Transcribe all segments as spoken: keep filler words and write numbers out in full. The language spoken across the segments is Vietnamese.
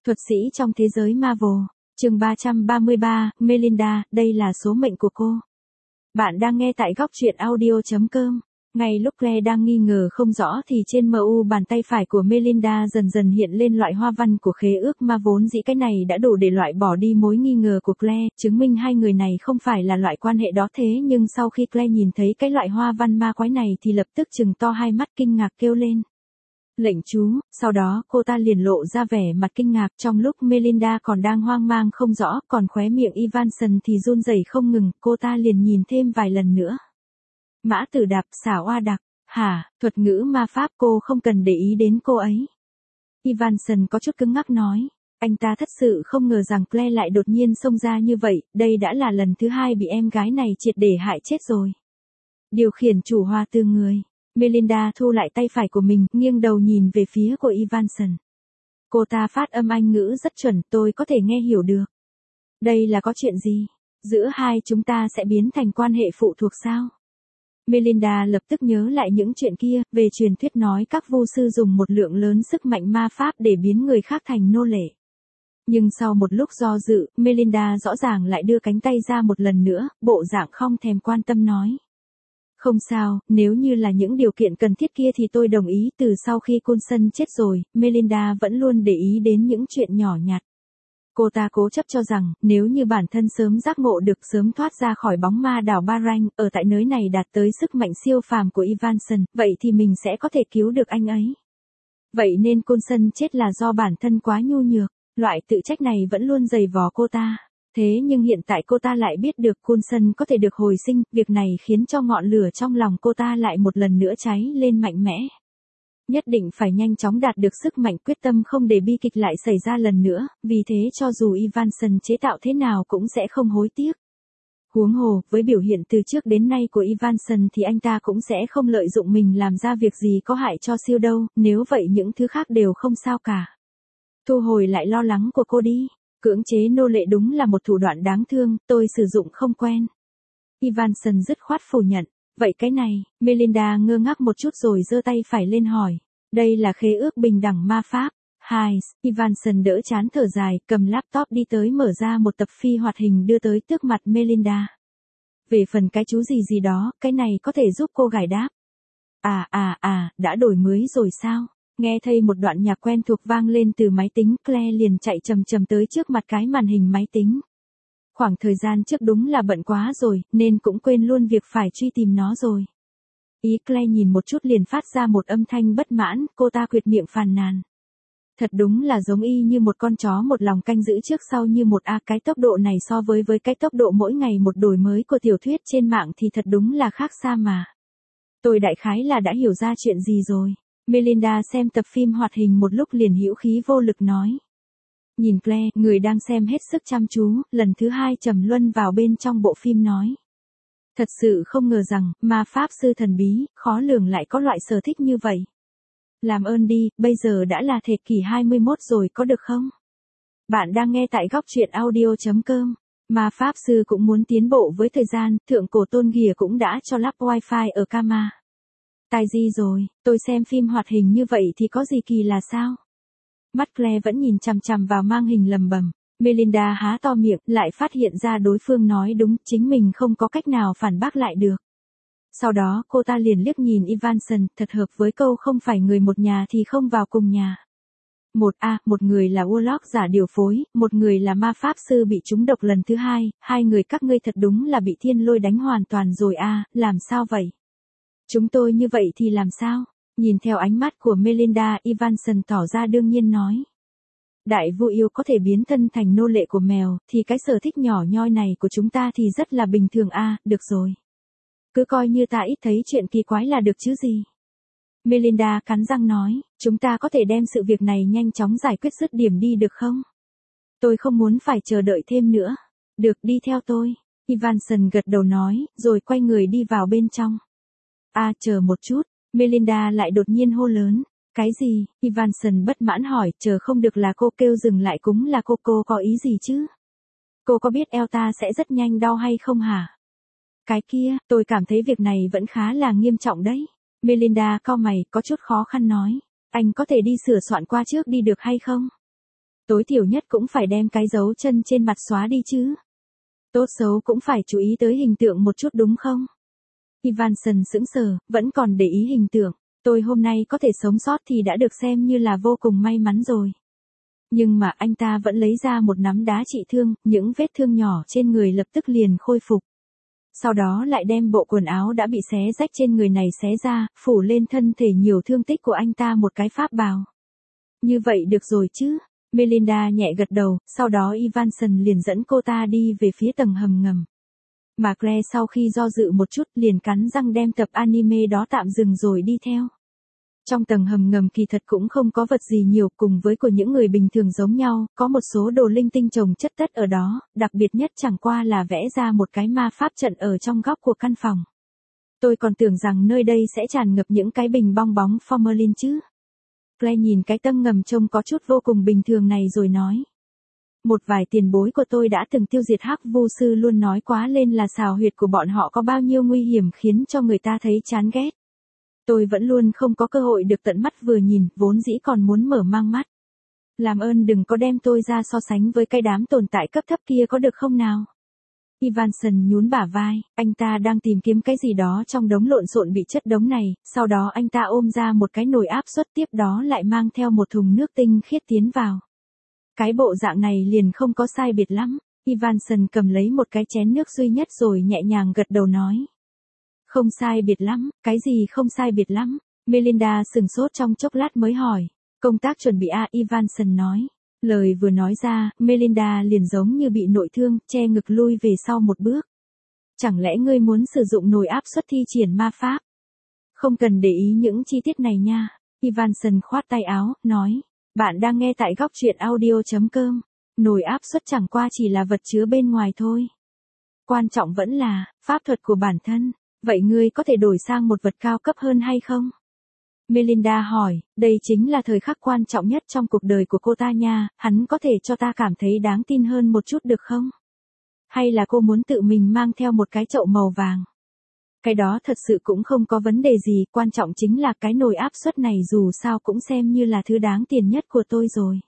Thuật sĩ trong thế giới Marvel, chương ba trăm ba mươi ba, Melinda, đây là số mệnh của cô. Bạn đang nghe tại góc truyện audio chấm com. Ngay lúc Claire đang nghi ngờ không rõ thì trên mờ u bàn tay phải của Melinda dần dần hiện lên loại hoa văn của khế ước mà vốn dĩ cái này đã đủ để loại bỏ đi mối nghi ngờ của Claire, chứng minh hai người này không phải là loại quan hệ đó. Thế nhưng sau khi Claire nhìn thấy cái loại hoa văn ma quái này thì lập tức trừng to hai mắt kinh ngạc kêu lên. Lệnh chú, sau đó cô ta liền lộ ra vẻ mặt kinh ngạc trong lúc Melinda còn đang hoang mang không rõ, còn khóe miệng Evanson thì run rẩy không ngừng, cô ta liền nhìn thêm vài lần nữa. Mã Tử Đạp, xảo oa đặc, hả, thuật ngữ ma pháp cô không cần để ý đến cô ấy. Evanson có chút cứng ngắc nói, anh ta thật sự không ngờ rằng Claire lại đột nhiên xông ra như vậy, đây đã là lần thứ hai bị em gái này triệt để hại chết rồi. Điều khiển chủ hoa từ người. Melinda thu lại tay phải của mình, nghiêng đầu nhìn về phía của Evanson. Cô ta phát âm Anh ngữ rất chuẩn, tôi có thể nghe hiểu được. Đây là có chuyện gì? Giữa hai chúng ta sẽ biến thành quan hệ phụ thuộc sao? Melinda lập tức nhớ lại những chuyện kia, về truyền thuyết nói các vu sư dùng một lượng lớn sức mạnh ma pháp để biến người khác thành nô lệ. Nhưng sau một lúc do dự, Melinda rõ ràng lại đưa cánh tay ra một lần nữa, bộ dạng không thèm quan tâm nói. Không sao, nếu như là những điều kiện cần thiết kia thì tôi đồng ý. Từ sau khi Coulson chết rồi, Melinda vẫn luôn để ý đến những chuyện nhỏ nhặt. Cô ta cố chấp cho rằng, nếu như bản thân sớm giác ngộ được sớm thoát ra khỏi bóng ma đảo Bahrain, ở tại nơi này đạt tới sức mạnh siêu phàm của Evanson, vậy thì mình sẽ có thể cứu được anh ấy. Vậy nên Coulson chết là do bản thân quá nhu nhược, loại tự trách này vẫn luôn dày vò cô ta. Thế nhưng hiện tại cô ta lại biết được Coulson có thể được hồi sinh, việc này khiến cho ngọn lửa trong lòng cô ta lại một lần nữa cháy lên mạnh mẽ. Nhất định phải nhanh chóng đạt được sức mạnh, quyết tâm không để bi kịch lại xảy ra lần nữa, vì thế cho dù Evanson chế tạo thế nào cũng sẽ không hối tiếc. Huống hồ, với biểu hiện từ trước đến nay của Evanson thì anh ta cũng sẽ không lợi dụng mình làm ra việc gì có hại cho siêu đâu, nếu vậy những thứ khác đều không sao cả. Thu hồi lại lo lắng của cô đi. Cưỡng chế nô lệ đúng là một thủ đoạn đáng thương, tôi sử dụng không quen. Evanson dứt khoát phủ nhận. Vậy cái này, Melinda ngơ ngác một chút rồi giơ tay phải lên hỏi. Đây là khế ước bình đẳng ma pháp. Hai, Evanson đỡ chán thở dài, cầm laptop đi tới mở ra một tập phi hoạt hình đưa tới trước mặt Melinda. Về phần cái chú gì gì đó, cái này có thể giúp cô giải đáp. À à à, đã đổi mới rồi sao? Nghe thấy một đoạn nhạc quen thuộc vang lên từ máy tính, Claire liền chạy chầm chầm tới trước mặt cái màn hình máy tính. Khoảng thời gian trước đúng là bận quá rồi, nên cũng quên luôn việc phải truy tìm nó rồi. Ý Claire nhìn một chút liền phát ra một âm thanh bất mãn, cô ta quệt miệng phàn nàn. Thật đúng là giống y như một con chó một lòng canh giữ trước sau như một a, cái tốc độ này so với với cái tốc độ mỗi ngày một đổi mới của tiểu thuyết trên mạng thì thật đúng là khác xa mà. Tôi đại khái là đã hiểu ra chuyện gì rồi. Melinda xem tập phim hoạt hình một lúc liền hữu khí vô lực nói. Nhìn Claire, người đang xem hết sức chăm chú, lần thứ hai trầm luân vào bên trong bộ phim nói. Thật sự không ngờ rằng, ma pháp sư thần bí, khó lường lại có loại sở thích như vậy. Làm ơn đi, bây giờ đã là thế kỷ hai mươi mốt rồi có được không? Bạn đang nghe tại góc truyện audio chấm com. Ma pháp sư cũng muốn tiến bộ với thời gian, thượng cổ Tôn Ghìa cũng đã cho lắp wifi ở Kama. Tai gì rồi, tôi xem phim hoạt hình như vậy thì có gì kỳ là sao? Mắt Claire vẫn nhìn chằm chằm vào mang hình lầm bầm. Melinda há to miệng, lại phát hiện ra đối phương nói đúng, chính mình không có cách nào phản bác lại được. Sau đó cô ta liền liếc nhìn Evanson, thật hợp với câu không phải người một nhà thì không vào cùng nhà. Một a, một người là Warlock giả điều phối, một người là ma pháp sư bị trúng độc lần thứ hai, hai người các ngươi thật đúng là bị thiên lôi đánh hoàn toàn rồi a, làm sao vậy? Chúng tôi như vậy thì làm sao? Nhìn theo ánh mắt của Melinda, Evanson tỏ ra đương nhiên nói. Đại vu yêu có thể biến thân thành nô lệ của mèo, thì cái sở thích nhỏ nhoi này của chúng ta thì rất là bình thường a, à, được rồi. Cứ coi như ta ít thấy chuyện kỳ quái là được chứ gì. Melinda cắn răng nói, chúng ta có thể đem sự việc này nhanh chóng giải quyết dứt điểm đi được không? Tôi không muốn phải chờ đợi thêm nữa. Được, đi theo tôi. Evanson gật đầu nói, rồi quay người đi vào bên trong. À, chờ một chút. Melinda lại đột nhiên hô lớn. Cái gì? Evanson bất mãn hỏi, chờ không được là cô kêu dừng lại cũng là cô cô có ý gì chứ? Cô có biết eo ta sẽ rất nhanh đau hay không hả? Cái kia, tôi cảm thấy việc này vẫn khá là nghiêm trọng đấy. Melinda cau mày, có chút khó khăn nói. Anh có thể đi sửa soạn qua trước đi được hay không? Tối thiểu nhất cũng phải đem cái dấu chân trên mặt xóa đi chứ. Tốt xấu cũng phải chú ý tới hình tượng một chút đúng không? Ivanson sững sờ, vẫn còn để ý hình tượng. Tôi hôm nay có thể sống sót thì đã được xem như là vô cùng may mắn rồi. Nhưng mà anh ta vẫn lấy ra một nắm đá trị thương, những vết thương nhỏ trên người lập tức liền khôi phục. Sau đó lại đem bộ quần áo đã bị xé rách trên người này xé ra, phủ lên thân thể nhiều thương tích của anh ta một cái pháp bào. Như vậy được rồi chứ? Melinda nhẹ gật đầu, sau đó Ivanson liền dẫn cô ta đi về phía tầng hầm ngầm. Mà Claire sau khi do dự một chút liền cắn răng đem tập anime đó tạm dừng rồi đi theo. Trong tầng hầm ngầm kỳ thật cũng không có vật gì nhiều, cùng với của những người bình thường giống nhau, có một số đồ linh tinh chồng chất tất ở đó, đặc biệt nhất chẳng qua là vẽ ra một cái ma pháp trận ở trong góc của căn phòng. Tôi còn tưởng rằng nơi đây sẽ tràn ngập những cái bình bong bóng formalin chứ. Claire nhìn cái tầng ngầm trông có chút vô cùng bình thường này rồi nói. Một vài tiền bối của tôi đã từng tiêu diệt hắc vu sư luôn nói quá lên là xào huyệt của bọn họ có bao nhiêu nguy hiểm khiến cho người ta thấy chán ghét. Tôi vẫn luôn không có cơ hội được tận mắt vừa nhìn, vốn dĩ còn muốn mở mang mắt. Làm ơn đừng có đem tôi ra so sánh với cái đám tồn tại cấp thấp kia có được không nào? Ivanson nhún bả vai, anh ta đang tìm kiếm cái gì đó trong đống lộn xộn bị chất đống này, sau đó anh ta ôm ra một cái nồi áp suất tiếp đó lại mang theo một thùng nước tinh khiết tiến vào. Cái bộ dạng này liền không có sai biệt lắm. Ivanson cầm lấy một cái chén nước duy nhất rồi nhẹ nhàng gật đầu nói. Không sai biệt lắm, cái gì không sai biệt lắm? Melinda sừng sốt trong chốc lát mới hỏi. Công tác chuẩn bị à, Ivanson nói. Lời vừa nói ra, Melinda liền giống như bị nội thương, che ngực lui về sau một bước. Chẳng lẽ ngươi muốn sử dụng nồi áp suất thi triển ma pháp? Không cần để ý những chi tiết này nha. Ivanson khoát tay áo, nói. Bạn đang nghe tại góc truyện audio chấm com. Nồi áp suất chẳng qua chỉ là vật chứa bên ngoài thôi. Quan trọng vẫn là, pháp thuật của bản thân. Vậy ngươi có thể đổi sang một vật cao cấp hơn hay không? Melinda hỏi, đây chính là thời khắc quan trọng nhất trong cuộc đời của cô ta nha, hắn có thể cho ta cảm thấy đáng tin hơn một chút được không? Hay là cô muốn tự mình mang theo một cái chậu màu vàng? Cái đó thật sự cũng không có vấn đề gì, quan trọng chính là cái nồi áp suất này dù sao cũng xem như là thứ đáng tiền nhất của tôi rồi.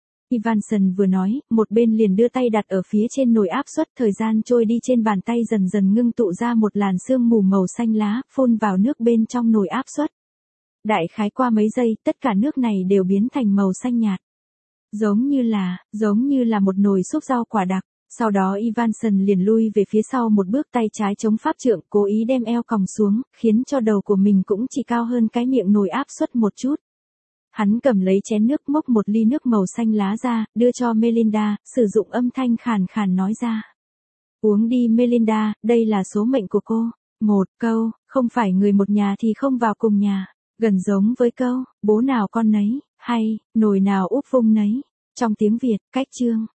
Ivanson vừa nói, một bên liền đưa tay đặt ở phía trên nồi áp suất, thời gian trôi đi trên bàn tay dần dần ngưng tụ ra một làn sương mù màu xanh lá, phun vào nước bên trong nồi áp suất. Đại khái qua mấy giây, tất cả nước này đều biến thành màu xanh nhạt. Giống như là, giống như là một nồi súp rau quả đặc. Sau đó Ivanson liền lui về phía sau một bước, tay trái chống pháp trượng, cố ý đem eo còng xuống, khiến cho đầu của mình cũng chỉ cao hơn cái miệng nồi áp suất một chút. Hắn cầm lấy chén nước, múc một ly nước màu xanh lá ra, đưa cho Melinda, sử dụng âm thanh khàn khàn nói ra. Uống đi Melinda, đây là số mệnh của cô. Một câu, không phải người một nhà thì không vào cùng nhà. Gần giống với câu, bố nào con nấy, hay, nồi nào úp vung nấy. Trong tiếng Việt, cách chương.